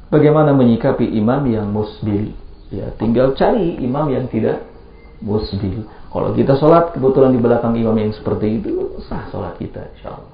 Bagaimana menyikapi imam yang musbil? Ya, tinggal cari imam yang tidak musbil. Kalau kita sholat kebetulan di belakang imam yang seperti itu, sah sholat kita, insyaallah.